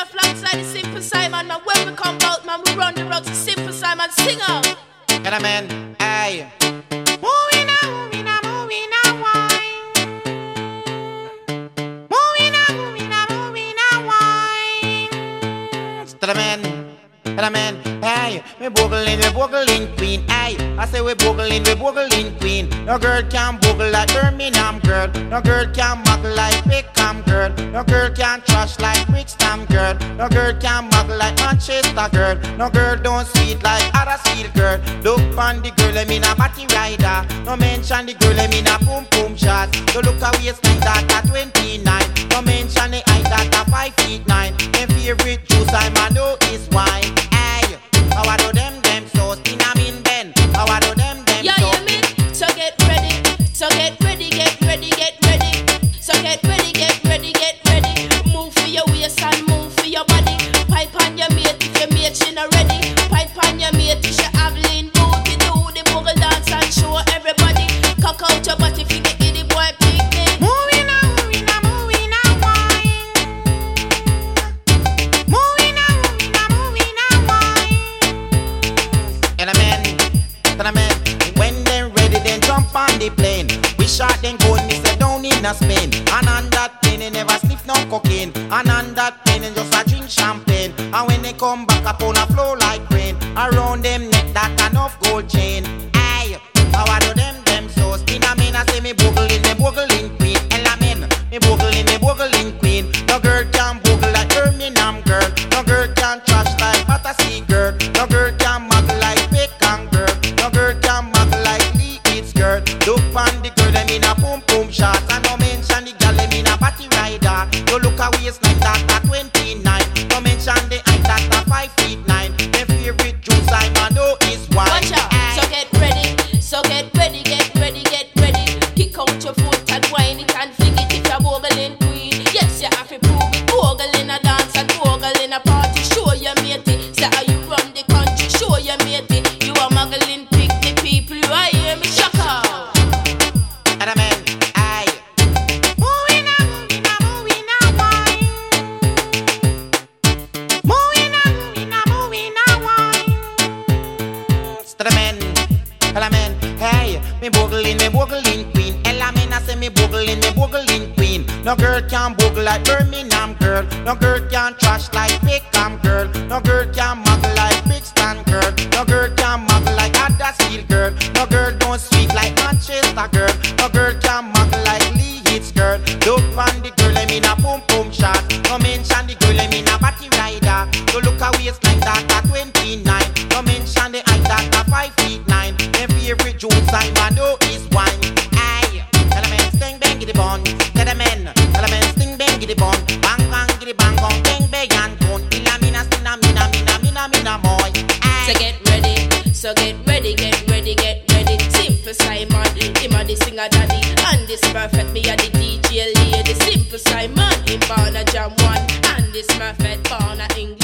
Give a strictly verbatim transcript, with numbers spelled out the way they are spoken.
off alongside the Simple Simon. Man, when we come out, man, we run the roads to Simple Simon. Sing out. Get a man, aye. Moving now, moving now, moving now, wine. Moving now, moving now, moving now, wine. Get a man, get a man, aye. We boogling, we boogling queen, aye. I say we boogling, we boogling queen. No girl can boogle like Birmingham girl. No girl can muggle like Peckham girl. No girl can trash like Brixton girl. No girl can muggle like Manchester girl. No girl don't sweet like Huddersfield girl. Look on the girl, I mean a body rider. No mention the girl, I mean a boom boom shot. So look a waistline that at twenty-nine. No mention the height that at five feet nine. My favorite juice I man know is wine. Aye, how I do them them so spin a mean Ben. How I do them them yeah, so. Yeah, you mean? So get ready, so get ready, get ready, get ready. So get ready, get ready, get ready. Move for your waist and move for your body. Pipe on your mate if your mate she not ready. Pipe on your mate if she have lean booty. Do the boogle dance and show everybody. Cock out your butt if you get the boy picnic. Moving now, moving now, moving now, wine. Moving now, moving now, moving now, wine. And a man, and a man. When they ready, then jump on the plane. We shot then go and miss down in a Spain. And on that plane, they never sniff no cocaine. And on that plane, they just a drink champagne. And when they come back up on a flow like rain, around them neck that enough gold chain. Aye, how I do them them so spin a man. I say me boogling, me boogling queen. Ella men, me boogling, me boogling queen. No girl can boogle like Birmingham girl. No girl can trash like Battersea girl. No girl can muggle like Peckham girl. No girl can muggle like Lee Eats girl. Look on the girl, them in a boom boom shot. And no mention the girl, them in a body rider. You look a waistline that at twenty-nine. No mention the height that at five feet nine. My favorite juice I man know is wine. Watch out. So get ready, so get ready, get ready, get ready. Kick out your foot and whine it and fling it if you're boogling queen. Yes, you have to prove it. Bogle in a dance and bogle in a party. Show your matey, say how you run the country. Show your matey, you are muggling, pick the people. You are hear me shock out. And a man, aye. Moving now, moving now, moving now, wine. Moving now, moving now, moving now, wine. To the men, ella men, hey. Me boogling, me boogling queen. Ella men, I say me boogling, me boogling queen. No girl can boogle like Birmingham girl. No girl can trash like Peckham girl. No girl can muggle like Brixton girl. No girl can muggle like Huddersfield girl. No girl don't sweet like Manchester girl. No girl can muggle like Lee Eats girl. Look on the girl, I mean a boom boom shot. No mention the girl, I mean a body rider. So look a waistline that at twenty-nine. No mention the height that at five feet nine. My favorite juice I man know is wine. Aye, tell a man sting bang giddy bun. Tell a man, tell a man sting bang giddy bun. Bang bang giddy bang bang bang bang and gun. Illa mina stina mina mina mina mina moy. So get ready, so get ready, get ready, get ready. Simple Simon, him a the singer daddy, and this perfect me a the D J lady. Simple Simon, him born a jam one, and this perfect born a English.